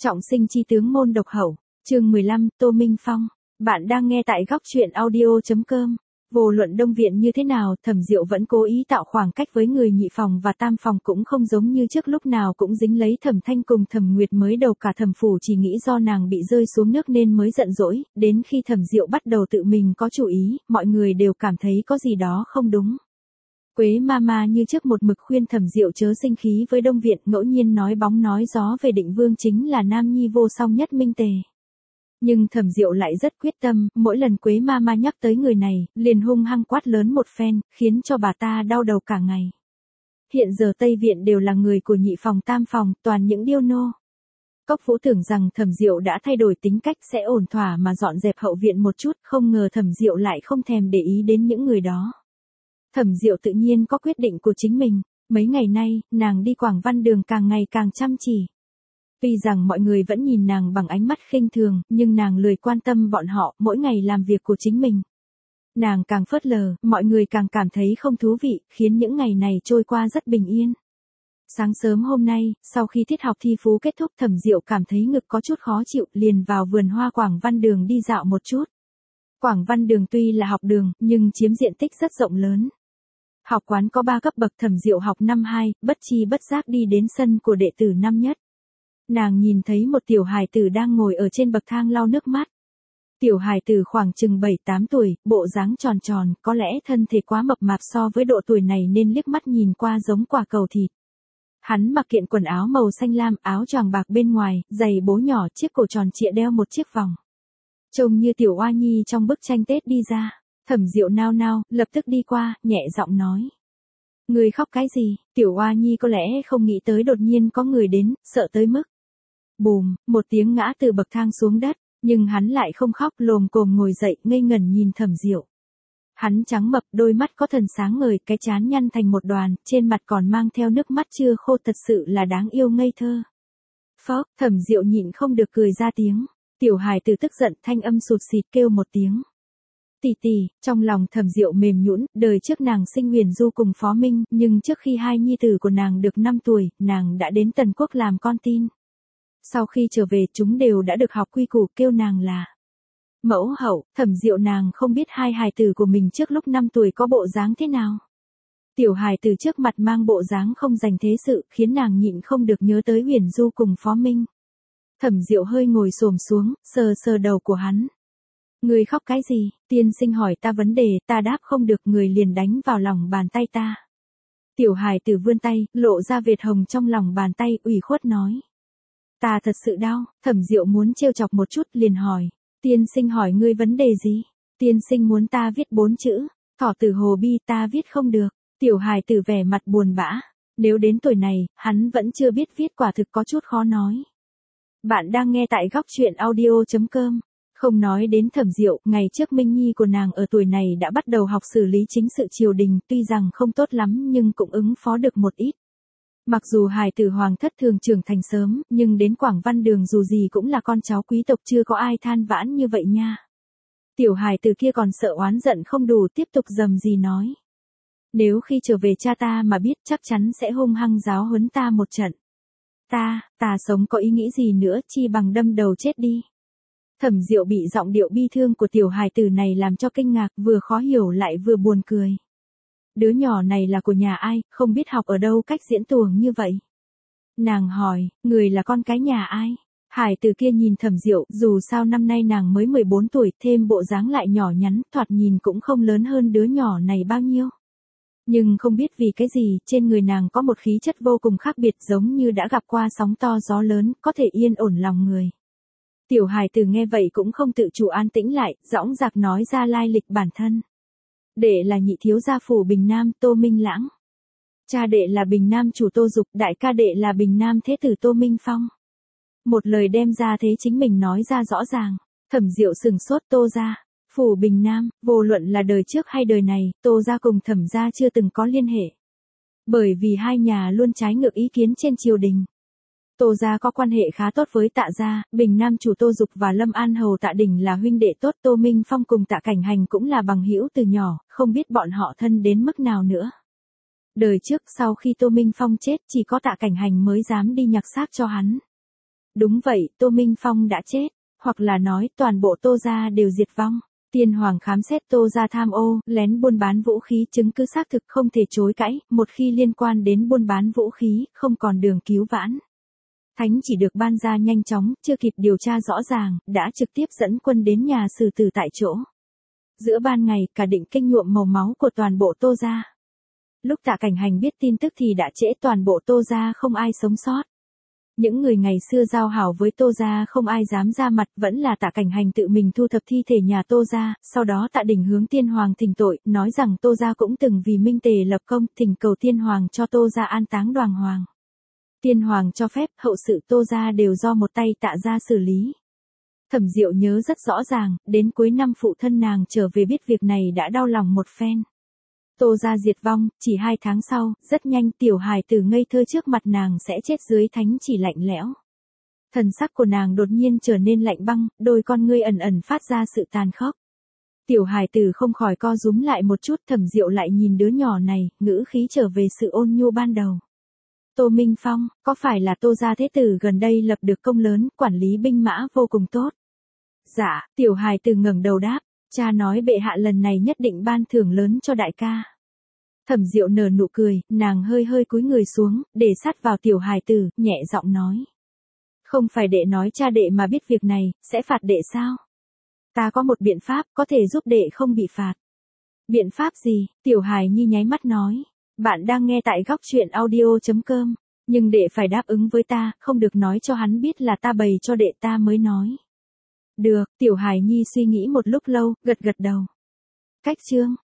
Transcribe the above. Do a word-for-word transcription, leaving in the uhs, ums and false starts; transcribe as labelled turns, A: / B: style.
A: Trọng sinh chi tướng môn độc hậu, chương mười lăm, Tô Minh Phong. Bạn đang nghe tại góc truyện audio chấm com. Vô luận Đông Viện như thế nào, Thẩm Diệu vẫn cố ý tạo khoảng cách với người nhị phòng và tam phòng, cũng không giống như trước lúc nào cũng dính lấy Thẩm Thanh cùng Thẩm Nguyệt. Mới đầu cả Thẩm phủ chỉ nghĩ do nàng bị rơi xuống nước nên mới giận dỗi, đến khi Thẩm Diệu bắt đầu tự mình có chủ ý, mọi người đều cảm thấy có gì đó không đúng. Quế Mama như trước một mực khuyên Thẩm Diệu chớ sinh khí với Đông Viện, ngẫu nhiên nói bóng nói gió về Định Vương chính là nam nhi vô song nhất minh tề. Nhưng Thẩm Diệu lại rất quyết tâm, mỗi lần Quế Mama nhắc tới người này, liền hung hăng quát lớn một phen, khiến cho bà ta đau đầu cả ngày. Hiện giờ Tây Viện đều là người của nhị phòng tam phòng, toàn những điêu nô. Cốc Vũ tưởng rằng Thẩm Diệu đã thay đổi tính cách sẽ ổn thỏa mà dọn dẹp hậu viện một chút, không ngờ Thẩm Diệu lại không thèm để ý đến những người đó. Thẩm Diệu tự nhiên có quyết định của chính mình, mấy ngày nay, nàng đi Quảng Văn Đường càng ngày càng chăm chỉ. Tuy rằng mọi người vẫn nhìn nàng bằng ánh mắt khinh thường, nhưng nàng lười quan tâm bọn họ, mỗi ngày làm việc của chính mình. Nàng càng phớt lờ, mọi người càng cảm thấy không thú vị, khiến những ngày này trôi qua rất bình yên. Sáng sớm hôm nay, sau khi tiết học thi phú kết thúc, Thẩm Diệu cảm thấy ngực có chút khó chịu, liền vào vườn hoa Quảng Văn Đường đi dạo một chút. Quảng Văn Đường tuy là học đường, nhưng chiếm diện tích rất rộng lớn. Học quán có ba cấp bậc. Thẩm Diệu học năm hai, bất chi bất giác đi đến sân của đệ tử năm nhất. Nàng nhìn thấy một tiểu hài tử đang ngồi ở trên bậc thang lau nước mắt. Tiểu hài tử khoảng chừng bảy tám tuổi, bộ dáng tròn tròn, có lẽ thân thể quá mập mạp so với độ tuổi này nên liếc mắt nhìn qua giống quả cầu thịt. Hắn mặc kiện quần áo màu xanh lam, áo choàng bạc bên ngoài, giày bố nhỏ, chiếc cổ tròn trịa đeo một chiếc vòng. Trông như tiểu oa nhi trong bức tranh Tết đi ra. Thẩm Diệu nao nao, lập tức đi qua, nhẹ giọng nói. Người khóc cái gì? Tiểu oa nhi có lẽ không nghĩ tới đột nhiên có người đến, sợ tới mức. Bùm, một tiếng ngã từ bậc thang xuống đất, nhưng hắn lại không khóc, lồm cồm ngồi dậy, ngây ngẩn nhìn Thẩm Diệu. Hắn trắng mập, đôi mắt có thần sáng ngời, cái trán nhăn thành một đoàn, trên mặt còn mang theo nước mắt chưa khô, thật sự là đáng yêu ngây thơ. Phốc, Thẩm Diệu nhịn không được cười ra tiếng. Tiểu hài tử tức giận, thanh âm sụt sịt kêu một tiếng. Tỷ tỷ, trong lòng Thẩm Diệu mềm nhũn, đời trước nàng sinh Huyền Du cùng Phó Minh, nhưng trước khi hai nhi tử của nàng được năm tuổi, nàng đã đến Tần Quốc làm con tin. Sau khi trở về, chúng đều đã được học quy củ, kêu nàng là mẫu hậu. Thẩm Diệu nàng không biết hai hài tử của mình trước lúc năm tuổi có bộ dáng thế nào. Tiểu hài tử trước mặt mang bộ dáng không dành thế sự, khiến nàng nhịn không được nhớ tới Huyền Du cùng Phó Minh. Thẩm Diệu hơi ngồi xổm xuống, sờ sờ đầu của hắn. Người khóc cái gì? Tiên sinh hỏi ta vấn đề, ta đáp không được, người liền đánh vào lòng bàn tay ta. Tiểu hài tử vươn tay, lộ ra vệt hồng trong lòng bàn tay, ủy khuất nói. Ta thật sự đau. Thẩm Diệu muốn trêu chọc một chút, liền hỏi. Tiên sinh hỏi ngươi vấn đề gì? Tiên sinh muốn ta viết bốn chữ. Thỏ tử hồ bi, ta viết không được. Tiểu hài tử vẻ mặt buồn bã. Nếu đến tuổi này, hắn vẫn chưa biết viết, quả thực có chút khó nói. Bạn đang nghe tại góc truyện audio chấm com. Không nói đến Thẩm Diệu, ngày trước Minh Nhi của nàng ở tuổi này đã bắt đầu học xử lý chính sự triều đình, tuy rằng không tốt lắm nhưng cũng ứng phó được một ít. Mặc dù hài tử hoàng thất thường trưởng thành sớm, nhưng đến Quảng Văn Đường dù gì cũng là con cháu quý tộc, chưa có ai than vãn như vậy nha. Tiểu hài tử kia còn sợ oán giận không đủ, tiếp tục rầm rì nói. Nếu khi trở về cha ta mà biết, chắc chắn sẽ hung hăng giáo huấn ta một trận. Ta, ta sống có ý nghĩ gì nữa, chi bằng đâm đầu chết đi. Thẩm Diệu bị giọng điệu bi thương của tiểu hài tử này làm cho kinh ngạc, vừa khó hiểu lại vừa buồn cười. Đứa nhỏ này là của nhà ai, không biết học ở đâu cách diễn tuồng như vậy. Nàng hỏi, người là con cái nhà ai? Hài tử kia nhìn Thẩm Diệu, dù sao năm nay nàng mới mười bốn tuổi, thêm bộ dáng lại nhỏ nhắn, thoạt nhìn cũng không lớn hơn đứa nhỏ này bao nhiêu. Nhưng không biết vì cái gì, trên người nàng có một khí chất vô cùng khác biệt, giống như đã gặp qua sóng to gió lớn, có thể yên ổn lòng người. Tiểu hài tử nghe vậy cũng không tự chủ an tĩnh lại, dõng dạc nói ra lai lịch bản thân. Đệ là nhị thiếu gia phủ Bình Nam, Tô Minh Lãng. Cha đệ là Bình Nam chủ Tô Dục, đại ca đệ là Bình Nam thế tử Tô Minh Phong. Một lời đem ra thế chính mình nói ra rõ ràng. Thẩm Diệu sừng sốt. Tô gia, phủ Bình Nam, vô luận là đời trước hay đời này, Tô gia cùng Thẩm gia chưa từng có liên hệ. Bởi vì hai nhà luôn trái ngược ý kiến trên triều đình. Tô gia có quan hệ khá tốt với Tạ gia, Bình Nam chủ Tô Dục và Lâm An hầu Tạ Đình là huynh đệ tốt, Tô Minh Phong cùng Tạ Cảnh Hành cũng là bằng hữu từ nhỏ, không biết bọn họ thân đến mức nào nữa. Đời trước sau khi Tô Minh Phong chết, chỉ có Tạ Cảnh Hành mới dám đi nhặt xác cho hắn. Đúng vậy, Tô Minh Phong đã chết, hoặc là nói toàn bộ Tô gia đều diệt vong. Tiên hoàng khám xét Tô gia tham ô, lén buôn bán vũ khí, chứng cứ xác thực không thể chối cãi, một khi liên quan đến buôn bán vũ khí, không còn đường cứu vãn. Thánh chỉ được ban ra nhanh chóng, chưa kịp điều tra rõ ràng, đã trực tiếp dẫn quân đến nhà xử tử tại chỗ. Giữa ban ngày, cả định kinh nhuộm màu máu của toàn bộ Tô gia. Lúc Tạ Cảnh Hành biết tin tức thì đã trễ, toàn bộ Tô gia không ai sống sót. Những người ngày xưa giao hảo với Tô gia không ai dám ra mặt, vẫn là Tạ Cảnh Hành tự mình thu thập thi thể nhà Tô gia, sau đó Tạ Đình hướng tiên hoàng thỉnh tội, nói rằng Tô gia cũng từng vì Minh Tề lập công, thỉnh cầu tiên hoàng cho Tô gia an táng đoàng hoàng. Tiên hoàng cho phép, hậu sự Tô gia đều do một tay Tạ gia xử lý. Thẩm Diệu nhớ rất rõ ràng, đến cuối năm phụ thân nàng trở về biết việc này đã đau lòng một phen. Tô gia diệt vong, chỉ hai tháng sau, rất nhanh tiểu hài tử ngây thơ trước mặt nàng sẽ chết dưới thánh chỉ lạnh lẽo. Thần sắc của nàng đột nhiên trở nên lạnh băng, đôi con ngươi ẩn ẩn phát ra sự tàn khốc. Tiểu hài tử không khỏi co rúm lại một chút, Thẩm Diệu lại nhìn đứa nhỏ này, ngữ khí trở về sự ôn nhu ban đầu. Tô Minh Phong, có phải là Tô gia thế tử gần đây lập được công lớn, quản lý binh mã vô cùng tốt? Dạ, tiểu hài tử ngẩng đầu đáp, cha nói bệ hạ lần này nhất định ban thưởng lớn cho đại ca. Thẩm Diệu nở nụ cười, nàng hơi hơi cúi người xuống, để sát vào tiểu hài tử, nhẹ giọng nói. Không phải đệ nói cha đệ mà biết việc này, sẽ phạt đệ sao? Ta có một biện pháp, có thể giúp đệ không bị phạt. Biện pháp gì? Tiểu hài nhi nháy mắt nói. Bạn đang nghe tại góc truyện audio chấm com, nhưng đệ phải đáp ứng với ta, không được nói cho hắn biết là ta bày cho đệ ta mới nói. Được, tiểu hài nhi suy nghĩ một lúc lâu, gật gật đầu. Cách chương.